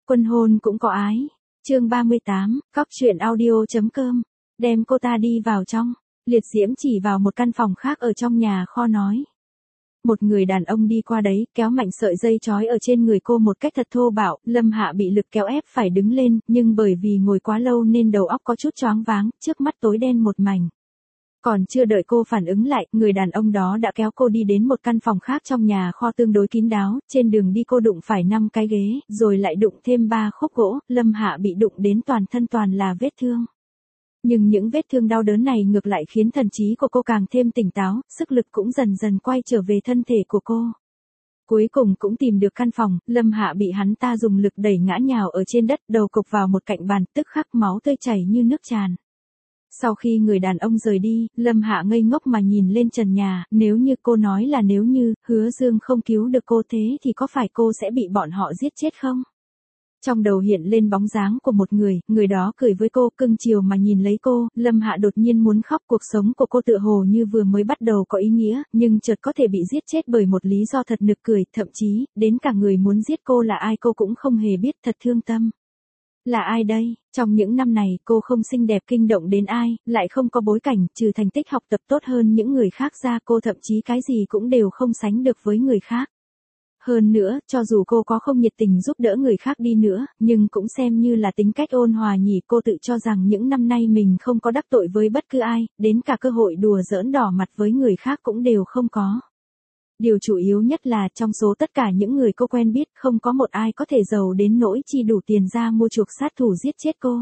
Quân hôn cũng có ái. Chương 38, cóc truyện audio.com. Đem cô ta đi vào trong. Liệt diễm chỉ vào một căn phòng khác ở trong nhà kho nói. Một người đàn ông đi qua đấy, kéo mạnh sợi dây trói ở trên người cô một cách thật thô bạo. Lâm Hạ bị lực kéo ép phải đứng lên, nhưng bởi vì ngồi quá lâu nên đầu óc có chút choáng váng, trước mắt tối đen một mảnh. Còn chưa đợi cô phản ứng lại, người đàn ông đó đã kéo cô đi đến một căn phòng khác trong nhà kho tương đối kín đáo, trên đường đi cô đụng phải 5 cái ghế, rồi lại đụng thêm 3 khúc gỗ, Lâm Hạ bị đụng đến toàn thân toàn là vết thương. Nhưng những vết thương đau đớn này ngược lại khiến thần trí của cô càng thêm tỉnh táo, sức lực cũng dần dần quay trở về thân thể của cô. Cuối cùng cũng tìm được căn phòng, Lâm Hạ bị hắn ta dùng lực đẩy ngã nhào ở trên đất, đầu cục vào một cạnh bàn, tức khắc máu tươi chảy như nước tràn. Sau khi người đàn ông rời đi, Lâm Hạ ngây ngốc mà nhìn lên trần nhà, nếu như cô nói là nếu như, Hứa Dương không cứu được cô thế thì có phải cô sẽ bị bọn họ giết chết không? Trong đầu hiện lên bóng dáng của một người đó cười với cô, cưng chiều mà nhìn lấy cô, Lâm Hạ đột nhiên muốn khóc, cuộc sống của cô tựa hồ như vừa mới bắt đầu có ý nghĩa, nhưng chợt có thể bị giết chết bởi một lý do thật nực cười, thậm chí, đến cả người muốn giết cô là ai cô cũng không hề biết, thật thương tâm. Là ai đây? Trong những năm này, cô không xinh đẹp kinh động đến ai, lại không có bối cảnh, trừ thành tích học tập tốt hơn những người khác ra, cô thậm chí cái gì cũng đều không sánh được với người khác. Hơn nữa, cho dù cô có không nhiệt tình giúp đỡ người khác đi nữa, nhưng cũng xem như là tính cách ôn hòa nhỉ, cô tự cho rằng những năm nay mình không có đắc tội với bất cứ ai, đến cả cơ hội đùa giỡn đỏ mặt với người khác cũng đều không có. Điều chủ yếu nhất là trong số tất cả những người cô quen biết, không có một ai có thể giàu đến nỗi chi đủ tiền ra mua chuộc sát thủ giết chết cô.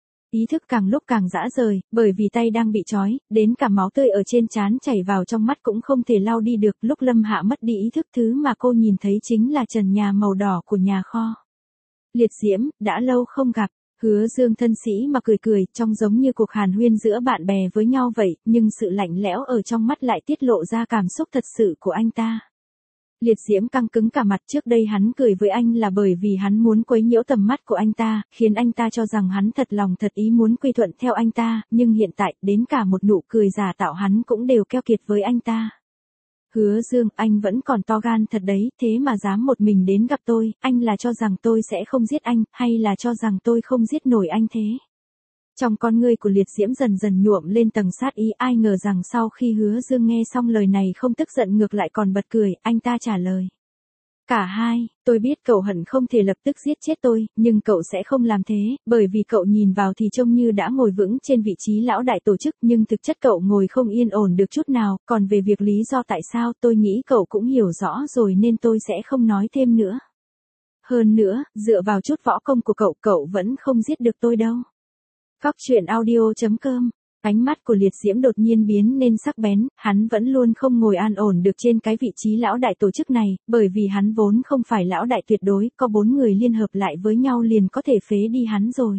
Ý thức càng lúc càng rã rời, bởi vì tay đang bị trói, đến cả máu tươi ở trên trán chảy vào trong mắt cũng không thể lau đi được. Lúc Lâm Hạ mất đi ý thức, thứ mà cô nhìn thấy chính là trần nhà màu đỏ của nhà kho. Liệt diễm, đã lâu không gặp. Hứa Dương thân sĩ mà cười cười, trông giống như cuộc hàn huyên giữa bạn bè với nhau vậy, nhưng sự lạnh lẽo ở trong mắt lại tiết lộ ra cảm xúc thật sự của anh ta. Liệt diễm căng cứng cả mặt, trước đây hắn cười với anh là bởi vì hắn muốn quấy nhiễu tầm mắt của anh ta, khiến anh ta cho rằng hắn thật lòng thật ý muốn quy thuận theo anh ta, nhưng hiện tại, đến cả một nụ cười giả tạo hắn cũng đều keo kiệt với anh ta. Hứa Dương, anh vẫn còn to gan thật đấy, thế mà dám một mình đến gặp tôi, anh là cho rằng tôi sẽ không giết anh, hay là cho rằng tôi không giết nổi anh thế? Trong con ngươi của liệt diễm dần dần nhuộm lên tầng sát ý, ai ngờ rằng sau khi Hứa Dương nghe xong lời này không tức giận ngược lại còn bật cười, anh ta trả lời. Cả hai, tôi biết cậu hận không thể lập tức giết chết tôi, nhưng cậu sẽ không làm thế, bởi vì cậu nhìn vào thì trông như đã ngồi vững trên vị trí lão đại tổ chức, nhưng thực chất cậu ngồi không yên ổn được chút nào, còn về việc lý do tại sao tôi nghĩ cậu cũng hiểu rõ rồi nên tôi sẽ không nói thêm nữa. Hơn nữa, dựa vào chút võ công của cậu vẫn không giết được tôi đâu. Cóc truyện audio.com. Ánh mắt của liệt diễm đột nhiên biến nên sắc bén, hắn vẫn luôn không ngồi an ổn được trên cái vị trí lão đại tổ chức này, bởi vì hắn vốn không phải lão đại tuyệt đối, có 4 người liên hợp lại với nhau liền có thể phế đi hắn rồi.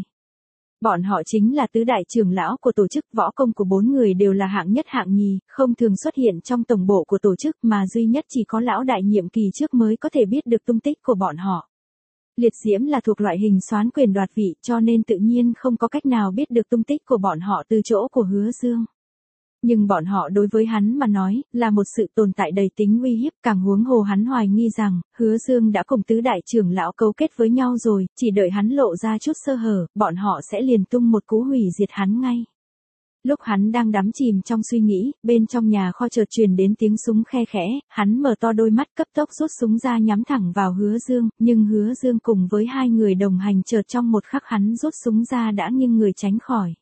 Bọn họ chính là tứ đại trưởng lão của tổ chức, võ công của 4 người đều là hạng nhất hạng nhì, không thường xuất hiện trong tổng bộ của tổ chức mà duy nhất chỉ có lão đại nhiệm kỳ trước mới có thể biết được tung tích của bọn họ. Liệt diễm là thuộc loại hình soán quyền đoạt vị, cho nên tự nhiên không có cách nào biết được tung tích của bọn họ từ chỗ của Hứa Dương. Nhưng bọn họ đối với hắn mà nói, là một sự tồn tại đầy tính uy hiếp, càng huống hồ hắn hoài nghi rằng, Hứa Dương đã cùng tứ đại trưởng lão cấu kết với nhau rồi, chỉ đợi hắn lộ ra chút sơ hở, bọn họ sẽ liền tung một cú hủy diệt hắn ngay. Lúc hắn đang đắm chìm trong suy nghĩ, bên trong nhà kho chợt truyền đến tiếng súng khe khẽ, hắn mở to đôi mắt cấp tốc rút súng ra nhắm thẳng vào Hứa Dương, nhưng Hứa Dương cùng với 2 người đồng hành chợt trong một khắc hắn rút súng ra đã nghiêng người tránh khỏi.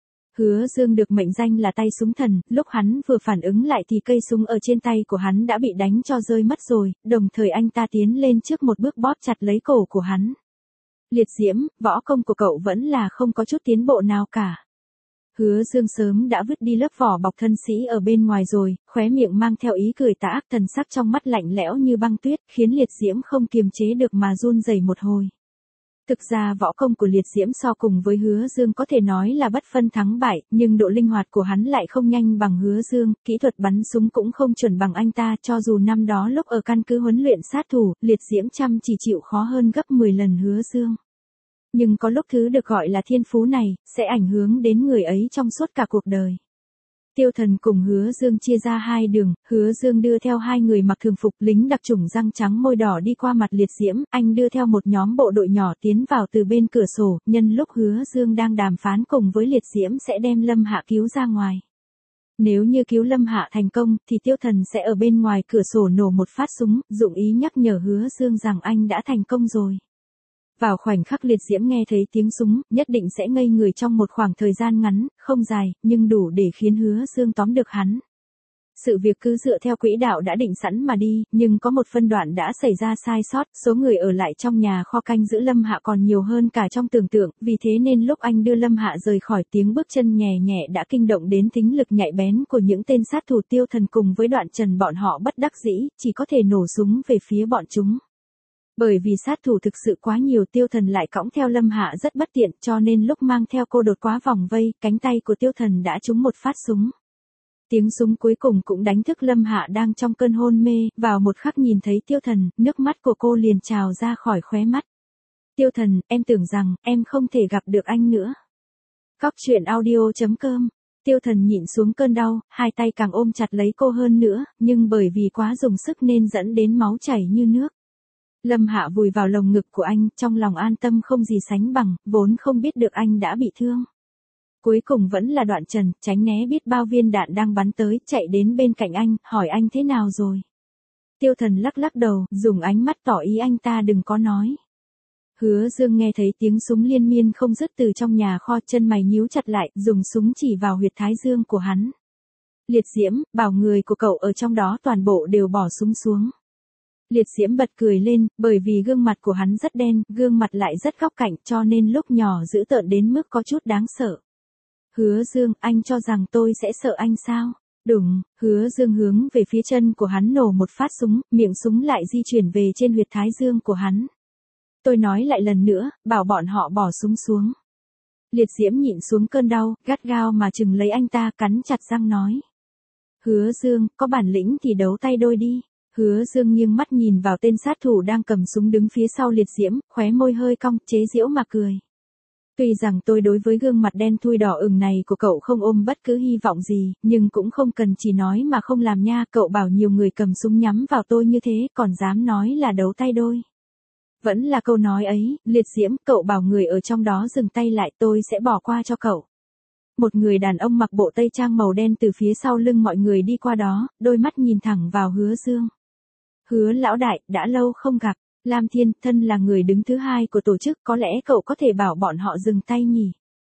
Hứa Dương được mệnh danh là tay súng thần, lúc hắn vừa phản ứng lại thì cây súng ở trên tay của hắn đã bị đánh cho rơi mất rồi, đồng thời anh ta tiến lên trước một bước bóp chặt lấy cổ của hắn. Liệt diễm, võ công của cậu vẫn là không có chút tiến bộ nào cả. Hứa Dương sớm đã vứt đi lớp vỏ bọc thân sĩ ở bên ngoài rồi, khóe miệng mang theo ý cười tà ác, thần sắc trong mắt lạnh lẽo như băng tuyết, khiến liệt diễm không kiềm chế được mà run rẩy một hồi. Thực ra võ công của liệt diễm so cùng với Hứa Dương có thể nói là bất phân thắng bại, nhưng độ linh hoạt của hắn lại không nhanh bằng Hứa Dương, kỹ thuật bắn súng cũng không chuẩn bằng anh ta, cho dù năm đó lúc ở căn cứ huấn luyện sát thủ, liệt diễm chăm chỉ chịu khó hơn gấp 10 lần Hứa Dương. Nhưng có lúc thứ được gọi là thiên phú này, sẽ ảnh hưởng đến người ấy trong suốt cả cuộc đời. Tiêu Thần cùng Hứa Dương chia ra hai đường, Hứa Dương đưa theo hai người mặc thường phục lính đặc chủng răng trắng môi đỏ đi qua mặt liệt diễm, anh đưa theo một nhóm bộ đội nhỏ tiến vào từ bên cửa sổ, nhân lúc Hứa Dương đang đàm phán cùng với liệt diễm sẽ đem Lâm Hạ cứu ra ngoài. Nếu như cứu Lâm Hạ thành công, thì Tiêu Thần sẽ ở bên ngoài cửa sổ nổ một phát súng, dụng ý nhắc nhở Hứa Dương rằng anh đã thành công rồi. Vào khoảnh khắc liệt diễm nghe thấy tiếng súng, nhất định sẽ ngây người trong một khoảng thời gian ngắn, không dài, nhưng đủ để khiến Hứa Dương tóm được hắn. Sự việc cứ dựa theo quỹ đạo đã định sẵn mà đi, nhưng có một phân đoạn đã xảy ra sai sót, số người ở lại trong nhà kho canh giữ Lâm Hạ còn nhiều hơn cả trong tưởng tượng, vì thế nên lúc anh đưa Lâm Hạ rời khỏi, tiếng bước chân nhẹ nhẹ đã kinh động đến thính lực nhạy bén của những tên sát thủ Tiêu Thần cùng với Đoạn Trần, bọn họ bất đắc dĩ, chỉ có thể nổ súng về phía bọn chúng. Bởi vì sát thủ thực sự quá nhiều, Tiêu Thần lại cõng theo Lâm Hạ rất bất tiện, cho nên lúc mang theo cô đột quá vòng vây, cánh tay của Tiêu Thần đã trúng một phát súng. Tiếng súng cuối cùng cũng đánh thức Lâm Hạ đang trong cơn hôn mê, vào một khắc nhìn thấy Tiêu Thần, nước mắt của cô liền trào ra khỏi khóe mắt. Tiêu Thần, em tưởng rằng, em không thể gặp được anh nữa. Cóc truyện audio.com. Tiêu Thần nhịn xuống cơn đau, hai tay càng ôm chặt lấy cô hơn nữa, nhưng bởi vì quá dùng sức nên dẫn đến máu chảy như nước. Lâm Hạ vùi vào lồng ngực của anh, trong lòng an tâm không gì sánh bằng, vốn không biết được anh đã bị thương. Cuối cùng vẫn là Đoạn Trần, tránh né biết bao viên đạn đang bắn tới, chạy đến bên cạnh anh, hỏi anh thế nào rồi. Tiêu Thần lắc lắc đầu, dùng ánh mắt tỏ ý anh ta đừng có nói. Hứa Dương nghe thấy tiếng súng liên miên không dứt từ trong nhà kho, chân mày nhíu chặt lại, dùng súng chỉ vào huyệt thái dương của hắn. Liệt Diễm, bảo người của cậu ở trong đó toàn bộ đều bỏ súng xuống. Liệt Diễm bật cười lên, bởi vì gương mặt của hắn rất đen, gương mặt lại rất góc cạnh, cho nên lúc nhỏ dữ tợn đến mức có chút đáng sợ. Hứa Dương, anh cho rằng tôi sẽ sợ anh sao? Đúng, Hứa Dương hướng về phía chân của hắn nổ một phát súng, miệng súng lại di chuyển về trên huyệt thái dương của hắn. Tôi nói lại lần nữa, bảo bọn họ bỏ súng xuống. Liệt Diễm nhịn xuống cơn đau, gắt gao mà chừng lấy anh ta, cắn chặt răng nói. Hứa Dương, có bản lĩnh thì đấu tay đôi đi. Hứa Dương nghiêng mắt nhìn vào tên sát thủ đang cầm súng đứng phía sau Liệt Diễm, khóe môi hơi cong, chế giễu mà cười. Tuy rằng tôi đối với gương mặt đen thui đỏ ửng này của cậu không ôm bất cứ hy vọng gì, nhưng cũng không cần chỉ nói mà không làm nha, cậu bảo nhiều người cầm súng nhắm vào tôi như thế, còn dám nói là đấu tay đôi. Vẫn là câu nói ấy, Liệt Diễm, cậu bảo người ở trong đó dừng tay lại, tôi sẽ bỏ qua cho cậu. Một người đàn ông mặc bộ tây trang màu đen từ phía sau lưng mọi người đi qua đó, đôi mắt nhìn thẳng vào Hứa Dương. Hứa lão đại, đã lâu không gặp. Lam Thiên, thân là người đứng thứ hai của tổ chức, có lẽ cậu có thể bảo bọn họ dừng tay nhỉ?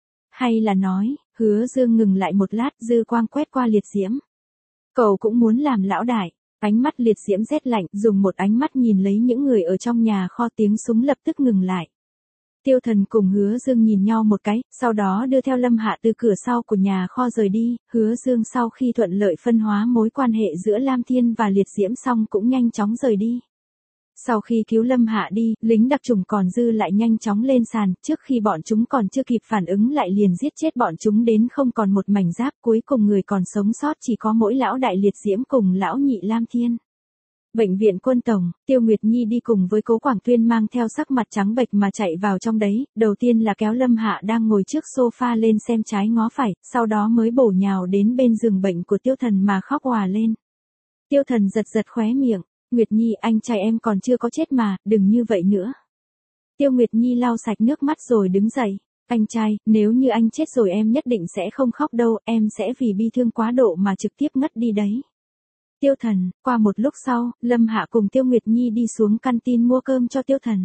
Hay là nói, Hứa Dương ngừng lại một lát, dư quang quét qua Liệt Diễm. Cậu cũng muốn làm lão đại. Ánh mắt Liệt Diễm rét lạnh, dùng một ánh mắt nhìn lấy những người ở trong nhà kho, tiếng súng lập tức ngừng lại. Tiêu Thần cùng Hứa Dương nhìn nhau một cái, sau đó đưa theo Lâm Hạ từ cửa sau của nhà kho rời đi. Hứa Dương sau khi thuận lợi phân hóa mối quan hệ giữa Lam Thiên và Liệt Diễm xong cũng nhanh chóng rời đi. Sau khi cứu Lâm Hạ đi, lính đặc chủng còn dư lại nhanh chóng lên sàn, trước khi bọn chúng còn chưa kịp phản ứng lại liền giết chết bọn chúng đến không còn một mảnh giáp, cuối cùng người còn sống sót chỉ có mỗi lão đại Liệt Diễm cùng lão nhị Lam Thiên. Bệnh viện Quân Tổng, Tiêu Nguyệt Nhi đi cùng với Cố Quảng Tuyên mang theo sắc mặt trắng bệch mà chạy vào trong đấy, đầu tiên là kéo Lâm Hạ đang ngồi trước sofa lên xem trái ngó phải, sau đó mới bổ nhào đến bên giường bệnh của Tiêu Thần mà khóc òa lên. Tiêu Thần giật giật khóe miệng. Nguyệt Nhi, anh trai em còn chưa có chết mà, đừng như vậy nữa. Tiêu Nguyệt Nhi lau sạch nước mắt rồi đứng dậy. Anh trai, nếu như anh chết rồi em nhất định sẽ không khóc đâu, em sẽ vì bi thương quá độ mà trực tiếp ngất đi đấy. Tiêu Thần, qua một lúc sau, Lâm Hạ cùng Tiêu Nguyệt Nhi đi xuống canteen mua cơm cho Tiêu Thần.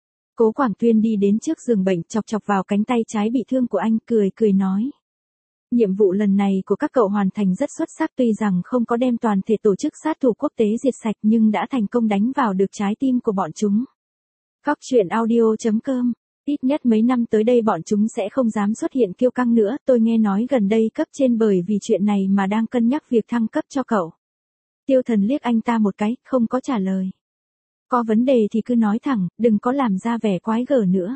Cố Quảng Tuyên đi đến trước giường bệnh, chọc chọc vào cánh tay trái bị thương của anh, cười nói. Nhiệm vụ lần này của các cậu hoàn thành rất xuất sắc, tuy rằng không có đem toàn thể tổ chức sát thủ quốc tế diệt sạch nhưng đã thành công đánh vào được trái tim của bọn chúng. Cóc truyện audio.com. Ít nhất mấy năm tới đây bọn chúng sẽ không dám xuất hiện kiêu căng nữa, tôi nghe nói gần đây cấp trên bởi vì chuyện này mà đang cân nhắc việc thăng cấp cho cậu. Tiêu Thần liếc anh ta một cái, không có trả lời. Có vấn đề thì cứ nói thẳng, đừng có làm ra vẻ quái gở nữa.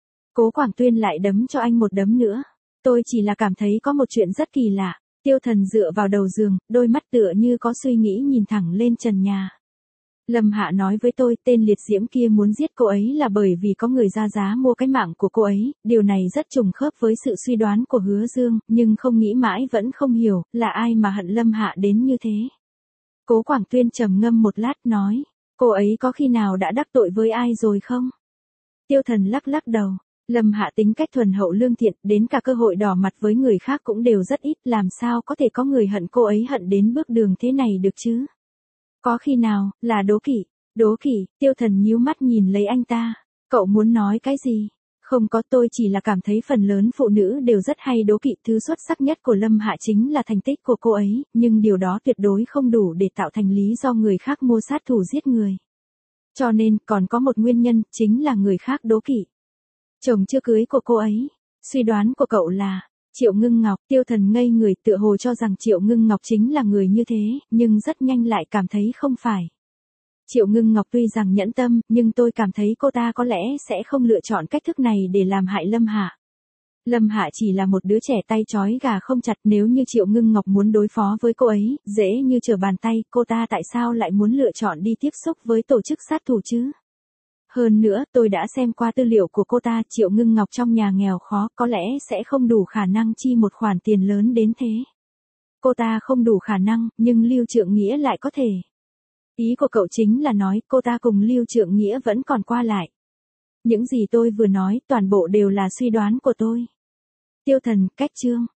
Cố Quảng Tuyên lại đấm cho anh một đấm nữa. Tôi chỉ là cảm thấy có một chuyện rất kỳ lạ. Tiêu Thần dựa vào đầu giường, đôi mắt tựa như có suy nghĩ nhìn thẳng lên trần nhà. Lâm Hạ nói với tôi tên liệt diễm kia muốn giết cô ấy là bởi vì có người ra giá mua cái mạng của cô ấy, điều này rất trùng khớp với sự suy đoán của Hứa Dương, nhưng không nghĩ mãi vẫn không hiểu, là ai mà hận Lâm Hạ đến như thế. Cố Quảng Tuyên trầm ngâm một lát nói, cô ấy có khi nào đã đắc tội với ai rồi không? Tiêu Thần lắc lắc đầu. Lâm Hạ tính cách thuần hậu lương thiện, đến cả cơ hội đỏ mặt với người khác cũng đều rất ít, làm sao có thể có người hận cô ấy hận đến bước đường thế này được chứ? Có khi nào, là đố kỵ? Đố kỵ? Tiêu Thần nhíu mắt nhìn lấy anh ta. Cậu muốn nói cái gì? Không có, tôi chỉ là cảm thấy phần lớn phụ nữ đều rất hay đố kỵ. Thứ xuất sắc nhất của Lâm Hạ chính là thành tích của cô ấy, nhưng điều đó tuyệt đối không đủ để tạo thành lý do người khác mua sát thủ giết người. Cho nên, còn có một nguyên nhân, chính là người khác đố kỵ chồng chưa cưới của cô ấy. Suy đoán của cậu là Triệu Ngưng Ngọc. Tiêu Thần ngây người, tựa hồ cho rằng Triệu Ngưng Ngọc chính là người như thế, nhưng rất nhanh lại cảm thấy không phải. Triệu Ngưng Ngọc tuy rằng nhẫn tâm, nhưng tôi cảm thấy cô ta có lẽ sẽ không lựa chọn cách thức này để làm hại Lâm Hạ. Lâm Hạ chỉ là một đứa trẻ tay trói gà không chặt, nếu như Triệu Ngưng Ngọc muốn đối phó với cô ấy, dễ như trở bàn tay, cô ta tại sao lại muốn lựa chọn đi tiếp xúc với tổ chức sát thủ chứ? Hơn nữa, tôi đã xem qua tư liệu của cô ta, Triệu Ngưng Ngọc trong nhà nghèo khó, có lẽ sẽ không đủ khả năng chi một khoản tiền lớn đến thế. Cô ta không đủ khả năng, nhưng Lưu Trượng Nghĩa lại có thể. Ý của cậu chính là nói, cô ta cùng Lưu Trượng Nghĩa vẫn còn qua lại. Những gì tôi vừa nói, toàn bộ đều là suy đoán của tôi. Tiêu Thần, cách chương.